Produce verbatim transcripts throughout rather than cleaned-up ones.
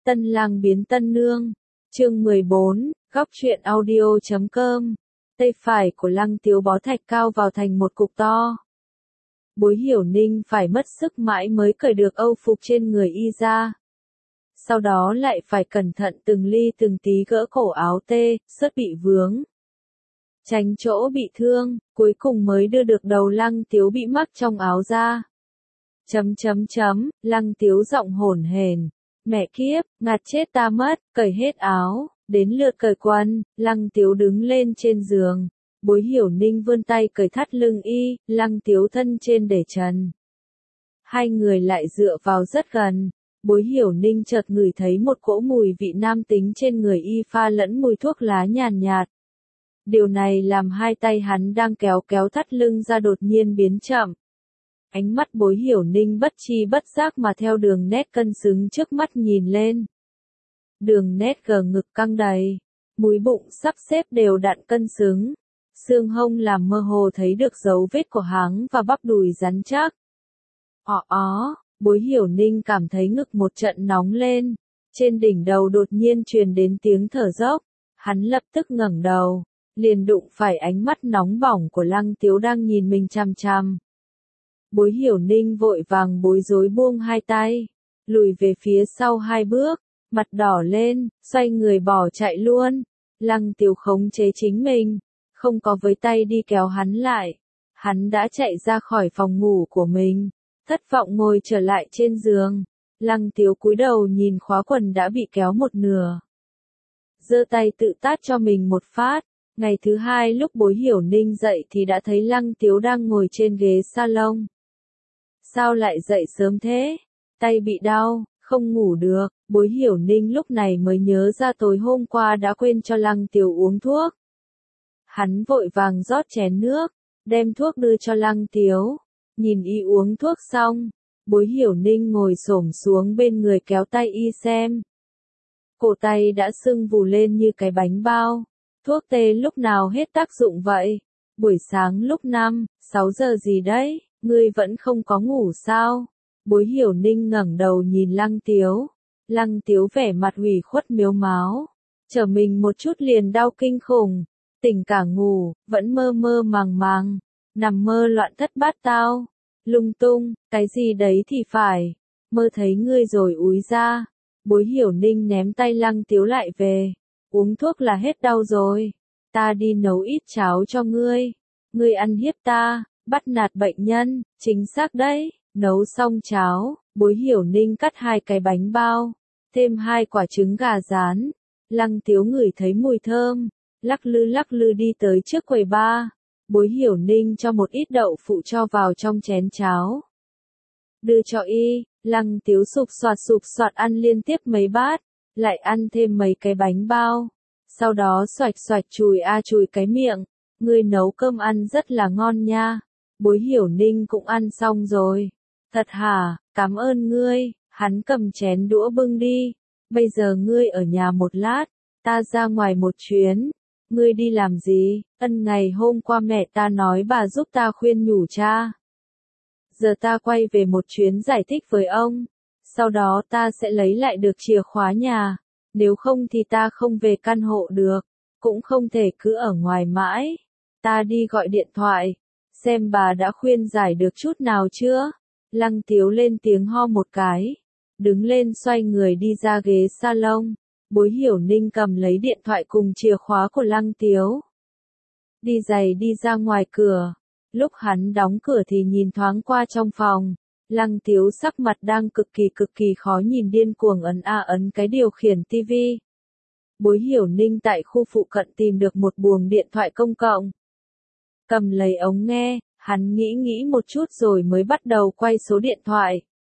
Tân lang biến tân nương. Chương mười bốn, góc truyện audio chấm com. Tay phải của Lăng Tiếu bó thạch cao vào thành một cục to. Bối Hiểu Ninh phải mất sức mãi mới cởi được âu phục trên người y ra. Sau đó lại phải cẩn thận từng ly từng tí gỡ cổ áo tê, sớt bị vướng. Tránh chỗ bị thương, cuối cùng mới đưa được đầu Lăng Tiếu bị mắc trong áo ra. Chấm chấm chấm, Lăng Tiếu giọng hổn hển. Mẹ kiếp, ngạt chết ta mất, cởi hết áo, đến lượt cởi quần, Lăng Tiếu đứng lên trên giường. Bối Hiểu Ninh vươn tay cởi thắt lưng y, Lăng Tiếu thân trên để trần. Hai người lại dựa vào rất gần. Bối Hiểu Ninh chợt ngửi thấy một cỗ mùi vị nam tính trên người y pha lẫn mùi thuốc lá nhàn nhạt. Điều này làm hai tay hắn đang kéo kéo thắt lưng ra đột nhiên biến chậm. Ánh mắt Bối Hiểu Ninh bất chi bất giác mà theo đường nét cân xứng trước mắt nhìn lên. Đường nét gờ ngực căng đầy, múi bụng sắp xếp đều đặn cân xứng. Xương hông làm mơ hồ thấy được dấu vết của háng và bắp đùi rắn chắc. Ó ó, Bối Hiểu Ninh cảm thấy ngực một trận nóng lên. Trên đỉnh đầu đột nhiên truyền đến tiếng thở dốc. Hắn lập tức ngẩng đầu, liền đụng phải ánh mắt nóng bỏng của Lăng Tiếu đang nhìn mình chằm chằm. Bối Hiểu Ninh vội vàng bối rối buông hai tay, lùi về phía sau hai bước, mặt đỏ lên, xoay người bỏ chạy luôn. Lăng Tiếu khống chế chính mình, không có với tay đi kéo hắn lại. Hắn đã chạy ra khỏi phòng ngủ của mình, thất vọng ngồi trở lại trên giường. Lăng Tiếu cúi đầu nhìn khóa quần đã bị kéo một nửa. Giơ tay tự tát cho mình một phát. Ngày thứ hai lúc Bối Hiểu Ninh dậy thì đã thấy Lăng Tiếu đang ngồi trên ghế salon. Sao lại dậy sớm thế? Tay bị đau, không ngủ được. Bối Hiểu Ninh lúc này mới nhớ ra tối hôm qua đã quên cho Lăng Tiếu uống thuốc. Hắn vội vàng rót chén nước, đem thuốc đưa cho Lăng Tiếu. Nhìn y uống thuốc xong, Bối Hiểu Ninh ngồi xổm xuống bên người kéo tay y xem. Cổ tay đã sưng vù lên như cái bánh bao. Thuốc tê lúc nào hết tác dụng vậy? Buổi sáng lúc năm, sáu giờ gì đấy, ngươi vẫn không có ngủ sao? Bối Hiểu Ninh ngẩng đầu nhìn Lăng Tiếu. Lăng Tiếu vẻ mặt ủy khuất miếu máo. Trở mình một chút liền đau kinh khủng. Tỉnh cả ngủ, vẫn mơ mơ màng màng. Nằm mơ loạn thất bát tao. Lung tung, cái gì đấy thì phải. Mơ thấy ngươi rồi úi ra. Bối Hiểu Ninh ném tay Lăng Tiếu lại về. Uống thuốc là hết đau rồi. Ta đi nấu ít cháo cho ngươi. Ngươi ăn hiếp ta, bắt nạt bệnh nhân, chính xác đấy. Nấu xong cháo, Bối Hiểu Ninh cắt hai cái bánh bao, thêm hai quả trứng gà rán. Lăng Tiếu ngửi thấy mùi thơm, lắc lư lắc lư đi tới trước quầy bar. Bối Hiểu Ninh cho một ít đậu phụ cho vào trong chén cháo. Đưa cho y, Lăng Tiếu sụp soạt sụp soạt ăn liên tiếp mấy bát, lại ăn thêm mấy cái bánh bao. Sau đó xoạch xoạch chùi a chùi cái miệng. Ngươi nấu cơm ăn rất là ngon nha. Bối Hiểu Ninh cũng ăn xong rồi. Thật hả, cảm ơn ngươi. Hắn cầm chén đũa bưng đi. Bây giờ ngươi ở nhà một lát, ta ra ngoài một chuyến. Ngươi đi làm gì? Ân ngày hôm qua mẹ ta nói bà giúp ta khuyên nhủ cha. Giờ ta quay về một chuyến giải thích với ông. Sau đó ta sẽ lấy lại được chìa khóa nhà. Nếu không thì ta không về căn hộ được. Cũng không thể cứ ở ngoài mãi. Ta đi gọi điện thoại. Xem bà đã khuyên giải được chút nào chưa? Lăng Tiếu lên tiếng ho một cái. Đứng lên xoay người đi ra ghế salon. Bối Hiểu Ninh cầm lấy điện thoại cùng chìa khóa của Lăng Tiếu. Đi giày đi ra ngoài cửa. Lúc hắn đóng cửa thì nhìn thoáng qua trong phòng. Lăng Tiếu sắc mặt đang cực kỳ cực kỳ khó nhìn điên cuồng ấn a ấn cái điều khiển tivi. Bối Hiểu Ninh tại khu phụ cận tìm được một buồng điện thoại công cộng. Cầm lấy ống nghe, hắn nghĩ nghĩ một chút rồi mới bắt đầu quay số điện thoại.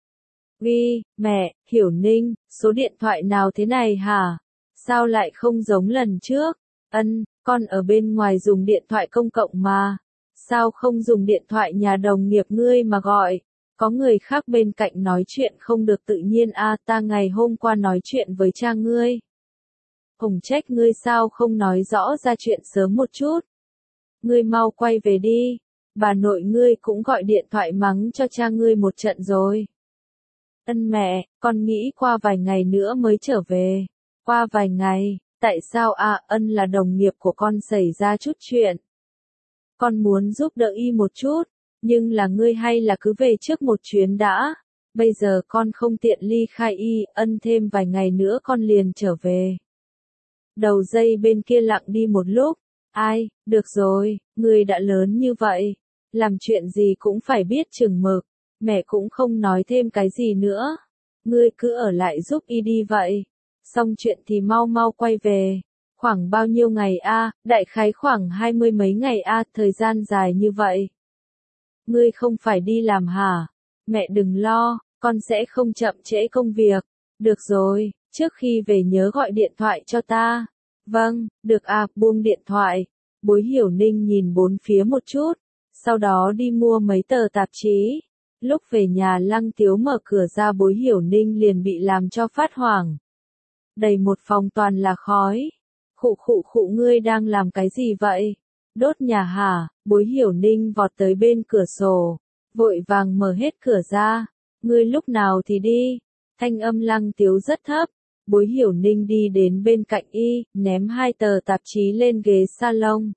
Ghi, mẹ, Hiểu Ninh, số điện thoại nào thế này hả? Sao lại không giống lần trước? Ân, con ở bên ngoài dùng điện thoại công cộng mà. Sao không dùng điện thoại nhà đồng nghiệp ngươi mà gọi? Có người khác bên cạnh nói chuyện không được tự nhiên a à, ta ngày hôm qua nói chuyện với cha ngươi. Hồng trách ngươi sao không nói rõ ra chuyện sớm một chút. Ngươi mau quay về đi. Bà nội ngươi cũng gọi điện thoại mắng cho cha ngươi một trận rồi. Ân mẹ, con nghĩ qua vài ngày nữa mới trở về. Qua vài ngày, tại sao à, Ân là đồng nghiệp của con xảy ra chút chuyện. Con muốn giúp đỡ y một chút, nhưng là ngươi hay là cứ về trước một chuyến đã. Bây giờ con không tiện ly khai y, Ân thêm vài ngày nữa con liền trở về. Đầu dây bên kia lặng đi một lúc. Ai, được rồi, ngươi đã lớn như vậy. Làm chuyện gì cũng phải biết chừng mực. Mẹ cũng không nói thêm cái gì nữa. Ngươi cứ ở lại giúp y đi vậy. Xong chuyện thì mau mau quay về. Khoảng bao nhiêu ngày a? Đại khái khoảng hai mươi mấy ngày a, thời gian dài như vậy. Ngươi không phải đi làm hả? Mẹ đừng lo, con sẽ không chậm trễ công việc. Được rồi, trước khi về nhớ gọi điện thoại cho ta. Vâng, được à, buông điện thoại. Bối Hiểu Ninh nhìn bốn phía một chút, sau đó đi mua mấy tờ tạp chí. Lúc về nhà Lăng Tiếu mở cửa ra Bối Hiểu Ninh liền bị làm cho phát hoảng. Đầy một phòng toàn là khói. Khụ khụ khụ, ngươi đang làm cái gì vậy? Đốt nhà hả? Bối Hiểu Ninh vọt tới bên cửa sổ, vội vàng mở hết cửa ra. Ngươi lúc nào thì đi? Thanh âm Lăng Tiếu rất thấp. Bối Hiểu Ninh đi đến bên cạnh y, ném hai tờ tạp chí lên ghế salon.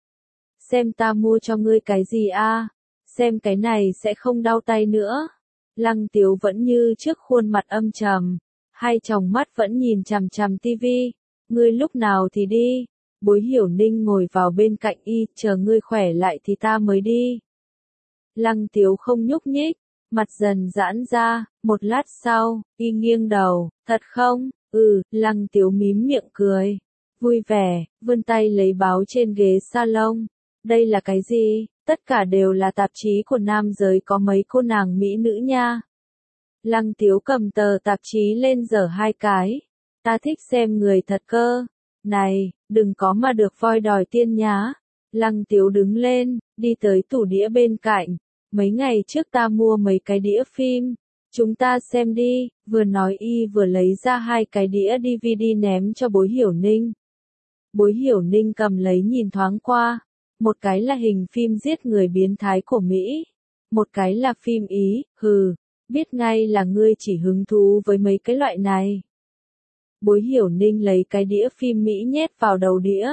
Xem ta mua cho ngươi cái gì a? Xem cái này sẽ không đau tay nữa. Lăng Tiếu vẫn như trước khuôn mặt âm trầm, hai tròng mắt vẫn nhìn chằm chằm tivi. Ngươi lúc nào thì đi? Bối Hiểu Ninh ngồi vào bên cạnh y, chờ ngươi khỏe lại thì ta mới đi. Lăng Tiếu không nhúc nhích, mặt dần giãn ra, một lát sau, y nghiêng đầu, thật không? Ừ, Lăng Tiếu mím miệng cười, vui vẻ, vươn tay lấy báo trên ghế salon. Đây là cái gì? Tất cả đều là tạp chí của nam giới, có mấy cô nàng mỹ nữ nha. Lăng Tiếu cầm tờ tạp chí lên giở hai cái. Ta thích xem người thật cơ. Này, đừng có mà được voi đòi tiên nhá. Lăng Tiếu đứng lên, đi tới tủ đĩa bên cạnh. Mấy ngày trước ta mua mấy cái đĩa phim. Chúng ta xem đi, vừa nói y vừa lấy ra hai cái đĩa đê vê đê ném cho Bối Hiểu Ninh. Bối Hiểu Ninh cầm lấy nhìn thoáng qua. Một cái là hình phim giết người biến thái của Mỹ. Một cái là phim Ý, hừ, biết ngay là ngươi chỉ hứng thú với mấy cái loại này. Bối Hiểu Ninh lấy cái đĩa phim Mỹ nhét vào đầu đĩa.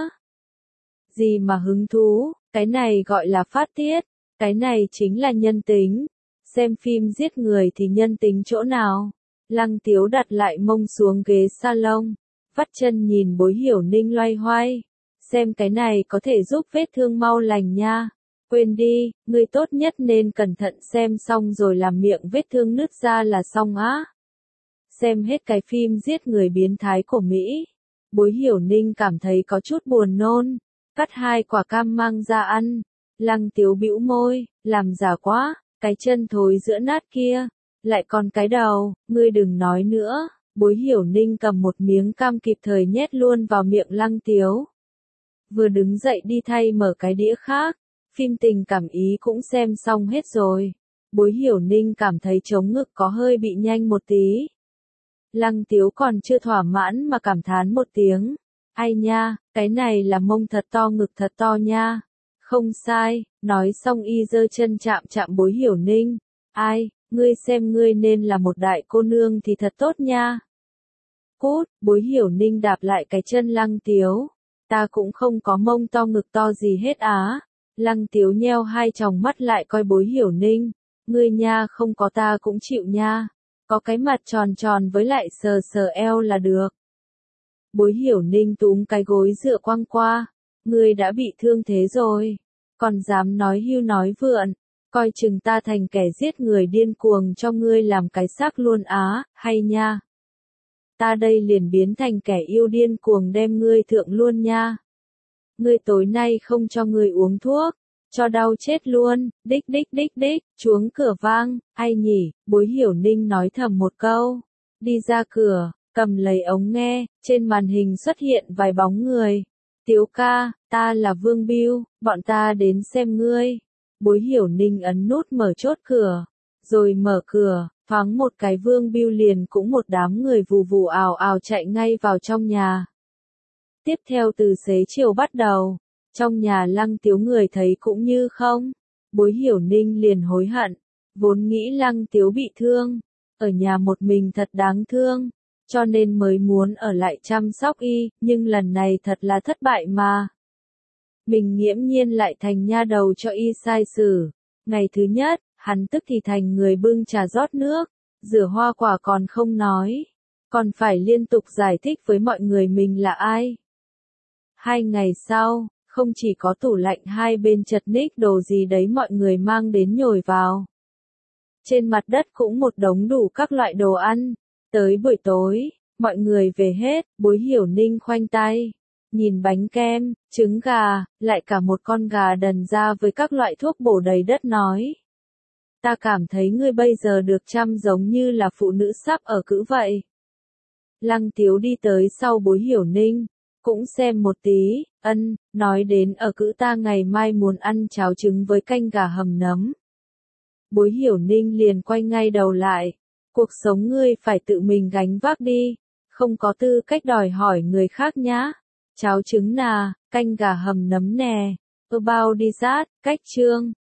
Gì mà hứng thú, cái này gọi là phát tiết, cái này chính là nhân tính. Xem phim giết người thì nhân tính chỗ nào? Lăng Tiếu đặt lại mông xuống ghế salon, vắt chân nhìn Bối Hiểu Ninh loay hoay. Xem cái này có thể giúp vết thương mau lành nha. Quên đi, ngươi tốt nhất nên cẩn thận xem xong rồi làm miệng vết thương nứt ra là xong á. Xem hết cái phim giết người biến thái của Mỹ. Bối Hiểu Ninh cảm thấy có chút buồn nôn. Cắt hai quả cam mang ra ăn. Lăng Tiếu bĩu môi, làm giả quá, cái chân thối giữa nát kia. Lại còn cái đầu, ngươi đừng nói nữa. Bối Hiểu Ninh cầm một miếng cam kịp thời nhét luôn vào miệng Lăng Tiếu. Vừa đứng dậy đi thay mở cái đĩa khác. Phim tình cảm Ý cũng xem xong hết rồi. Bối Hiểu Ninh cảm thấy trống ngực có hơi bị nhanh một tí. Lăng Tiếu còn chưa thỏa mãn mà cảm thán một tiếng. Ai nha, cái này là mông thật to, ngực thật to nha. Không sai, nói xong y giơ chân chạm chạm Bối Hiểu Ninh. Ai, ngươi xem ngươi nên là một đại cô nương thì thật tốt nha. Cút, Bối Hiểu Ninh đạp lại cái chân Lăng Tiếu. Ta cũng không có mông to ngực to gì hết á. Lăng Tiếu nheo hai tròng mắt lại coi Bối Hiểu Ninh. Ngươi nha, không có ta cũng chịu nha. Có cái mặt tròn tròn với lại sờ sờ eo là được. Bối Hiểu Ninh túm cái gối dựa quăng qua. Ngươi đã bị thương thế rồi. Còn dám nói hưu nói vượn. Coi chừng ta thành kẻ giết người điên cuồng cho ngươi làm cái xác luôn á, hay nha. Ta đây liền biến thành kẻ yêu điên cuồng đem ngươi thượng luôn nha. Ngươi tối nay không cho ngươi uống thuốc, cho đau chết luôn, đích đích đích đích, chuông cửa vang, ai nhỉ, Bối Hiểu Ninh nói thầm một câu, đi ra cửa, cầm lấy ống nghe, trên màn hình xuất hiện vài bóng người. Tiếu ca, ta là Vương Bưu, bọn ta đến xem ngươi. Bối Hiểu Ninh ấn nút mở chốt cửa, rồi mở cửa, thoáng một cái Vương Bưu liền cũng một đám người vù vù ào ào chạy ngay vào trong nhà. Tiếp theo từ xế chiều bắt đầu, trong nhà Lăng Tiếu người thấy cũng như không. Bối Hiểu Ninh liền hối hận, vốn nghĩ Lăng Tiếu bị thương, ở nhà một mình thật đáng thương, cho nên mới muốn ở lại chăm sóc y, nhưng lần này thật là thất bại mà. Mình nghiễm nhiên lại thành nha đầu cho y sai xử. Ngày thứ nhất, hắn tức thì thành người bưng trà rót nước, rửa hoa quả còn không nói, còn phải liên tục giải thích với mọi người mình là ai. Hai ngày sau, không chỉ có tủ lạnh hai bên chật ních đồ gì đấy mọi người mang đến nhồi vào. Trên mặt đất cũng một đống đủ các loại đồ ăn. Tới buổi tối, mọi người về hết, Bối Hiểu Ninh khoanh tay, nhìn bánh kem, trứng gà, lại cả một con gà đần ra với các loại thuốc bổ đầy đất nói. Ta cảm thấy ngươi bây giờ được chăm giống như là phụ nữ sắp ở cữ vậy. Lăng Tiếu đi tới sau Bối Hiểu Ninh, cũng xem một tí, ân, nói đến ở cữ ta ngày mai muốn ăn cháo trứng với canh gà hầm nấm. Bối Hiểu Ninh liền quay ngay đầu lại, cuộc sống ngươi phải tự mình gánh vác đi, không có tư cách đòi hỏi người khác nhá. Cháo trứng nà, canh gà hầm nấm nè, about đi rát, cách chương.